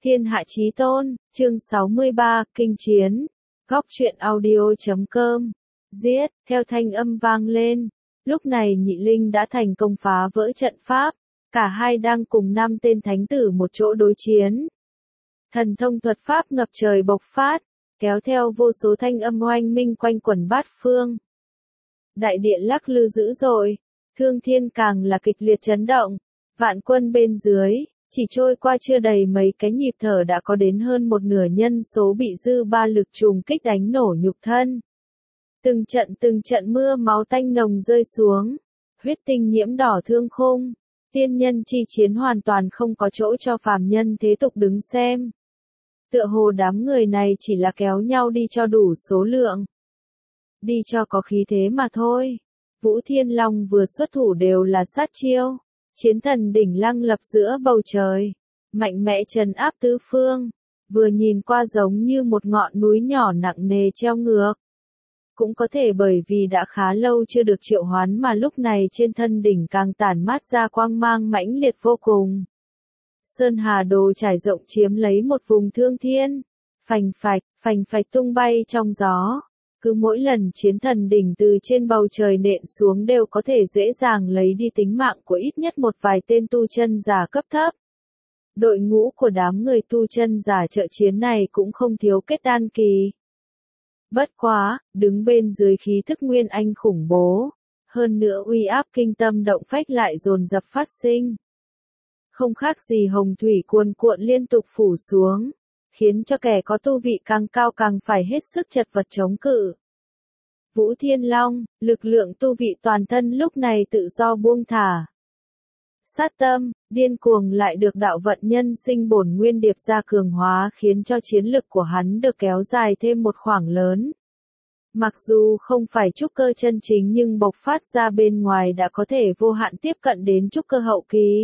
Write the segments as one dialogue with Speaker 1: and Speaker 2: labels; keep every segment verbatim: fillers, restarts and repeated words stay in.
Speaker 1: Thiên hạ chí tôn, chương sáu mươi ba, kinh chiến. Góc truyện audio chấm com. Giết, theo thanh âm vang lên. Lúc này Nhị Linh đã thành công phá vỡ trận pháp. Cả hai đang cùng năm tên thánh tử một chỗ đối chiến. Thần thông thuật pháp ngập trời bộc phát, kéo theo vô số thanh âm oanh minh quanh quẩn bát phương. Đại địa lắc lư dữ dội, thương thiên càng là kịch liệt chấn động. Vạn quân bên dưới, chỉ trôi qua chưa đầy mấy cái nhịp thở đã có đến hơn một nửa nhân số bị dư ba lực trùng kích đánh nổ nhục thân. Từng trận từng trận mưa máu tanh nồng rơi xuống, huyết tinh nhiễm đỏ thương khung, tiên nhân chi chiến hoàn toàn không có chỗ cho phàm nhân thế tục đứng xem. Tựa hồ đám người này chỉ là kéo nhau đi cho đủ số lượng, đi cho có khí thế mà thôi. Vũ Thiên Long vừa xuất thủ đều là sát chiêu. Chiến thần đỉnh lăng lập giữa bầu trời, mạnh mẽ trấn áp tứ phương, vừa nhìn qua giống như một ngọn núi nhỏ nặng nề treo ngược. Cũng có thể bởi vì đã khá lâu chưa được triệu hoán mà lúc này trên thân đỉnh càng tản mát ra quang mang mãnh liệt vô cùng. Sơn hà đồ trải rộng chiếm lấy một vùng thương thiên, phành phạch, phành phạch tung bay trong gió. Cứ mỗi lần chiến thần đỉnh từ trên bầu trời nện xuống đều có thể dễ dàng lấy đi tính mạng của ít nhất một vài tên tu chân giả cấp thấp. Đội ngũ của đám người tu chân giả trợ chiến này cũng không thiếu kết đan kỳ. Bất quá, đứng bên dưới khí thức nguyên anh khủng bố, hơn nữa uy áp kinh tâm động phách lại dồn dập phát sinh. Không khác gì hồng thủy cuồn cuộn liên tục phủ xuống, khiến cho kẻ có tu vị càng cao càng phải hết sức chật vật chống cự. Vũ Thiên Long, lực lượng tu vị toàn thân lúc này tự do buông thả. Sát tâm, điên cuồng lại được đạo vận nhân sinh bổn nguyên điệp ra cường hóa khiến cho chiến lực của hắn được kéo dài thêm một khoảng lớn. Mặc dù không phải trúc cơ chân chính nhưng bộc phát ra bên ngoài đã có thể vô hạn tiếp cận đến trúc cơ hậu kỳ.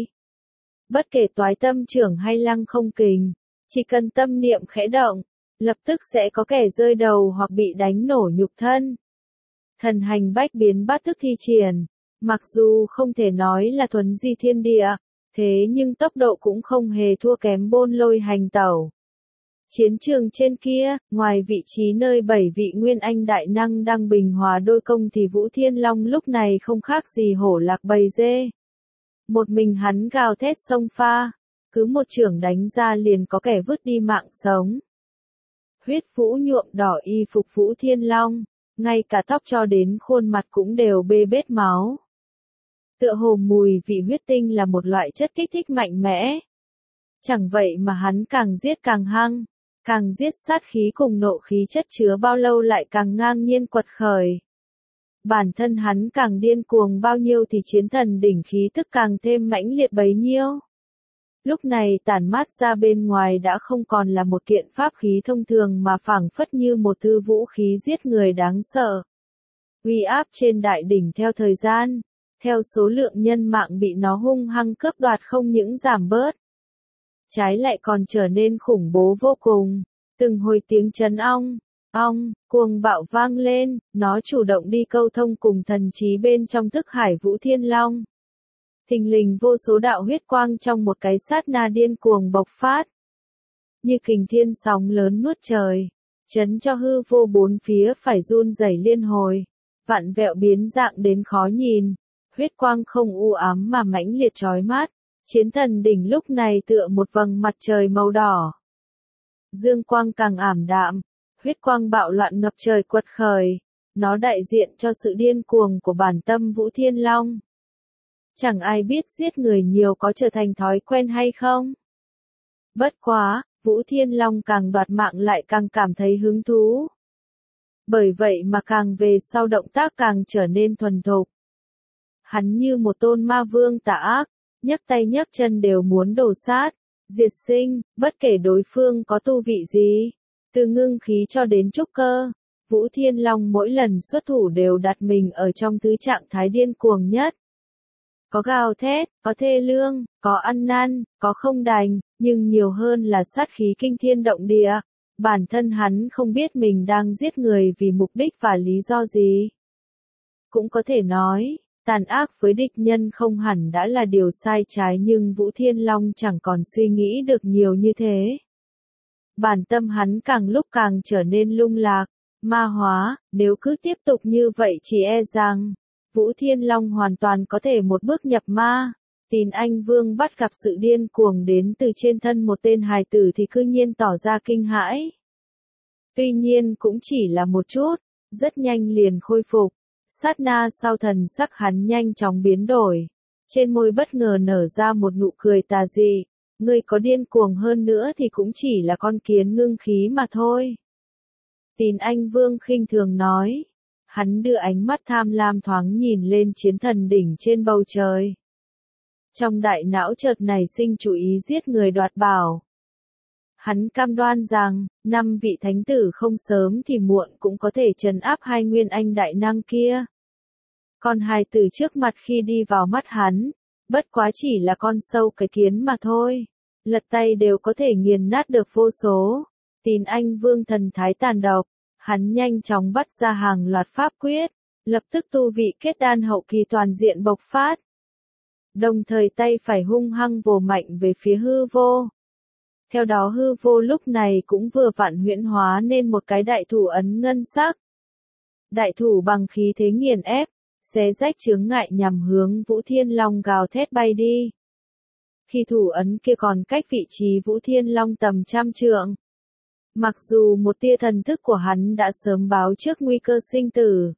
Speaker 1: Bất kể toái tâm trưởng hay lăng không kình, chỉ cần tâm niệm khẽ động, lập tức sẽ có kẻ rơi đầu hoặc bị đánh nổ nhục thân. Thần hành bách biến bát thức thi triển, mặc dù không thể nói là thuấn di thiên địa, thế nhưng tốc độ cũng không hề thua kém bôn lôi hành tẩu. Chiến trường trên kia, ngoài vị trí nơi bảy vị nguyên anh đại năng đang bình hòa đôi công thì Vũ Thiên Long lúc này không khác gì hổ lạc bầy dê. Một mình hắn gào thét xông pha, cứ một chưởng đánh ra liền có kẻ vứt đi mạng sống. Huyết vũ nhuộm đỏ y phục Vũ Thiên Long, ngay cả tóc cho đến khuôn mặt cũng đều bê bết máu. Tựa hồ mùi vị huyết tinh là một loại chất kích thích mạnh mẽ. Chẳng vậy mà hắn càng giết càng hăng, càng giết sát khí cùng nộ khí chất chứa bao lâu lại càng ngang nhiên quật khởi. Bản thân hắn càng điên cuồng bao nhiêu thì chiến thần đỉnh khí tức càng thêm mãnh liệt bấy nhiêu. Lúc này tản mát ra bên ngoài đã không còn là một kiện pháp khí thông thường mà phảng phất như một thứ vũ khí giết người đáng sợ. Uy áp trên đại đỉnh theo thời gian, theo số lượng nhân mạng bị nó hung hăng cướp đoạt không những giảm bớt, trái lại còn trở nên khủng bố vô cùng. Từng hồi tiếng chấn ong, ong, cuồng bạo vang lên, nó chủ động đi câu thông cùng thần trí bên trong thức hải Vũ Thiên Long. Thình lình vô số đạo huyết quang trong một cái sát na điên cuồng bộc phát. Như kình thiên sóng lớn nuốt trời, chấn cho hư vô bốn phía phải run rẩy liên hồi, vặn vẹo biến dạng đến khó nhìn. Huyết quang không u ám mà mãnh liệt chói mắt, chiến thần đỉnh lúc này tựa một vầng mặt trời màu đỏ. Dương quang càng ảm đạm, huyết quang bạo loạn ngập trời quật khởi, nó đại diện cho sự điên cuồng của bản tâm Vũ Thiên Long. Chẳng ai biết giết người nhiều có trở thành thói quen hay không. Bất quá, Vũ Thiên Long càng đoạt mạng lại càng cảm thấy hứng thú. Bởi vậy mà càng về sau động tác càng trở nên thuần thục. Hắn như một tôn ma vương tà ác, nhấc tay nhấc chân đều muốn đổ sát, diệt sinh, bất kể đối phương có tu vị gì. Từ ngưng khí cho đến trúc cơ, Vũ Thiên Long mỗi lần xuất thủ đều đặt mình ở trong thứ trạng thái điên cuồng nhất. Có gào thét, có thê lương, có ăn năn, có không đành, nhưng nhiều hơn là sát khí kinh thiên động địa. Bản thân hắn không biết mình đang giết người vì mục đích và lý do gì. Cũng có thể nói, tàn ác với địch nhân không hẳn đã là điều sai trái nhưng Vũ Thiên Long chẳng còn suy nghĩ được nhiều như thế. bản tâm hắn càng lúc càng trở nên lung lạc, ma hóa, nếu cứ tiếp tục như vậy chỉ e rằng, Vũ Thiên Long hoàn toàn có thể một bước nhập ma. Tín Anh Vương bắt gặp sự điên cuồng đến từ trên thân một tên hài tử thì cư nhiên tỏ ra kinh hãi. Tuy nhiên cũng chỉ là một chút, rất nhanh liền khôi phục. Sát na sau thần sắc hắn nhanh chóng biến đổi. Trên môi bất ngờ nở ra một nụ cười tà dị. Ngươi có điên cuồng hơn nữa thì cũng chỉ là con kiến ngưng khí mà thôi. Tín Anh Vương khinh thường nói. Hắn đưa ánh mắt tham lam thoáng nhìn lên chiến thần đỉnh trên bầu trời. Trong đại não chợt nảy sinh chủ ý giết người đoạt bảo. Hắn cam đoan rằng, năm vị thánh tử không sớm thì muộn cũng có thể trấn áp hai nguyên anh đại năng kia. Còn hài tử trước mặt khi đi vào mắt hắn, bất quá chỉ là con sâu cái kiến mà thôi. Lật tay đều có thể nghiền nát được vô số. Tín Anh Vương thần thái tàn độc, hắn nhanh chóng bắt ra hàng loạt pháp quyết, lập tức tu vị kết đan hậu kỳ toàn diện bộc phát. Đồng thời tay phải hung hăng vồ mạnh về phía hư vô. Theo đó hư vô lúc này cũng vừa vặn huyễn hóa nên một cái đại thủ ấn ngân sắc. Đại thủ bằng khí thế nghiền ép, xé rách chướng ngại nhằm hướng Vũ Thiên Long gào thét bay đi. Khi thủ ấn kia còn cách vị trí Vũ Thiên Long tầm trăm trượng. Mặc dù một tia thần thức của hắn đã sớm báo trước nguy cơ sinh tử.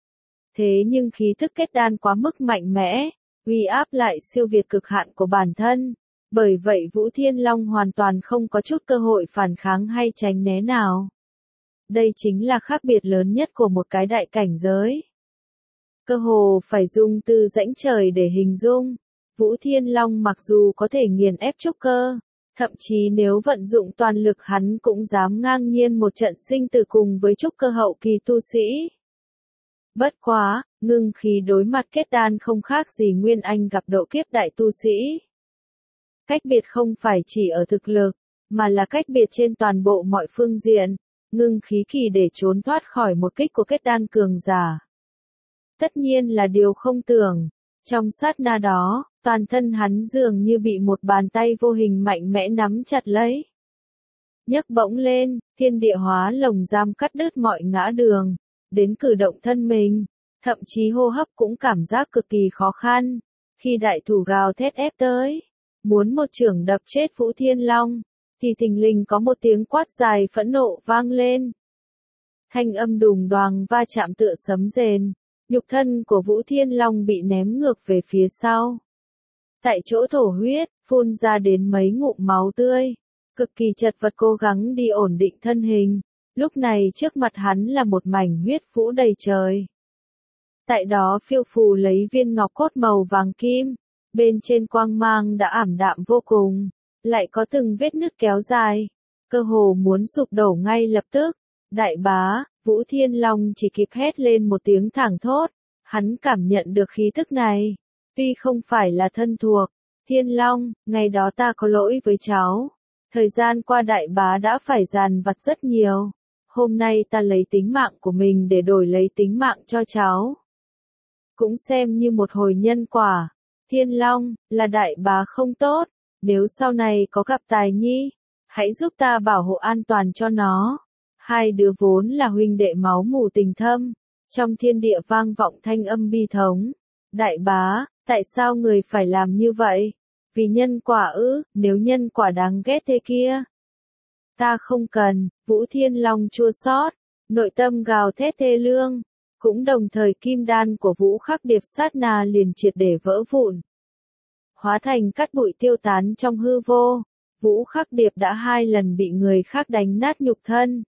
Speaker 1: Thế nhưng khí thức kết đan quá mức mạnh mẽ, uy áp lại siêu việt cực hạn của bản thân. Bởi vậy Vũ Thiên Long hoàn toàn không có chút cơ hội phản kháng hay tránh né nào. Đây chính là khác biệt lớn nhất của một cái đại cảnh giới. Cơ hồ phải dùng từ rãnh trời để hình dung. Vũ Thiên Long mặc dù có thể nghiền ép trúc cơ, thậm chí nếu vận dụng toàn lực hắn cũng dám ngang nhiên một trận sinh tử cùng với trúc cơ hậu kỳ tu sĩ. Bất quá, ngưng khí đối mặt kết đan không khác gì Nguyên Anh gặp độ kiếp đại tu sĩ. Cách biệt không phải chỉ ở thực lực, mà là cách biệt trên toàn bộ mọi phương diện, ngưng khí kỳ để trốn thoát khỏi một kích của kết đan cường giả. Tất nhiên là điều không tưởng, trong sát na đó, toàn thân hắn dường như bị một bàn tay vô hình mạnh mẽ nắm chặt lấy. Nhấc bỗng lên, thiên địa hóa lồng giam cắt đứt mọi ngã đường, đến cử động thân mình, thậm chí hô hấp cũng cảm giác cực kỳ khó khăn, khi đại thủ gào thét ép tới. Muốn một chưởng đập chết Vũ Thiên Long, thì thình lình có một tiếng quát dài phẫn nộ vang lên. Thanh âm đùng đoàng va chạm tựa sấm rền, nhục thân của Vũ Thiên Long bị ném ngược về phía sau. Tại chỗ thổ huyết, phun ra đến mấy ngụm máu tươi, cực kỳ chật vật cố gắng đi ổn định thân hình. Lúc này trước mặt hắn là một mảnh huyết vũ đầy trời. Tại đó phiêu phù lấy viên ngọc cốt màu vàng kim. Bên trên quang mang đã ảm đạm vô cùng, lại có từng vết nứt kéo dài, cơ hồ muốn sụp đổ ngay lập tức. Đại bá, Vũ Thiên Long chỉ kịp hét lên một tiếng thảng thốt, hắn cảm nhận được khí tức này, tuy không phải là thân thuộc. Thiên Long, ngày đó ta có lỗi với cháu, thời gian qua đại bá đã phải dằn vặt rất nhiều, hôm nay ta lấy tính mạng của mình để đổi lấy tính mạng cho cháu. Cũng xem như một hồi nhân quả. Thiên Long, là đại bá không tốt, nếu sau này có gặp Tài Nhi, hãy giúp ta bảo hộ an toàn cho nó. Hai đứa vốn là huynh đệ máu mủ tình thâm, trong thiên địa vang vọng thanh âm bi thống. Đại bá, tại sao người phải làm như vậy? Vì nhân quả ư, nếu nhân quả đáng ghét thế kia. Ta không cần, Vũ Thiên Long chua xót, nội tâm gào thét thê lương. Cũng đồng thời kim đan của Vũ Khắc Điệp sát na liền triệt để vỡ vụn. Hóa thành cát bụi tiêu tán trong hư vô, Vũ Khắc Điệp đã hai lần bị người khác đánh nát nhục thân.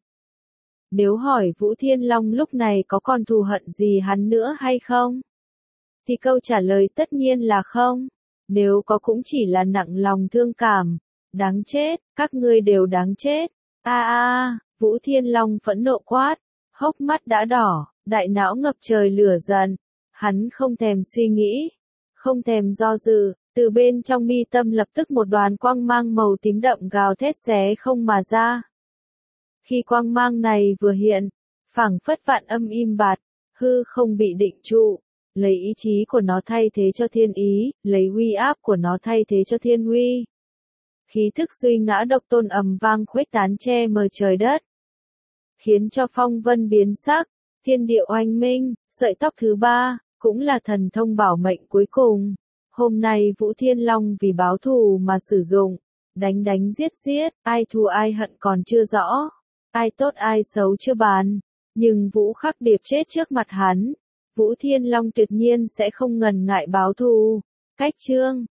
Speaker 1: Nếu hỏi Vũ Thiên Long lúc này có còn thù hận gì hắn nữa hay không? Thì câu trả lời tất nhiên là không. Nếu có cũng chỉ là nặng lòng thương cảm. Đáng chết, các ngươi đều đáng chết. A a, Vũ Thiên Long phẫn nộ quát, hốc mắt đã đỏ. Đại não ngập trời lửa giận, hắn không thèm suy nghĩ, không thèm do dự, từ bên trong mi tâm lập tức một đoàn quang mang màu tím đậm gào thét xé không mà ra. Khi quang mang này vừa hiện, phảng phất vạn âm im bặt, hư không bị định trụ, lấy ý chí của nó thay thế cho thiên ý, lấy uy áp của nó thay thế cho thiên uy. Khí thức duy ngã độc tôn ầm vang khuếch tán che mờ trời đất, khiến cho phong vân biến sắc, thiên địa oanh minh, sợi tóc thứ ba, cũng là thần thông bảo mệnh cuối cùng. Hôm nay Vũ Thiên Long vì báo thù mà sử dụng, đánh đánh giết giết, ai thù ai hận còn chưa rõ, ai tốt ai xấu chưa bàn, nhưng Vũ Khắc Điệp chết trước mặt hắn, Vũ Thiên Long tuyệt nhiên sẽ không ngần ngại báo thù. Cách chương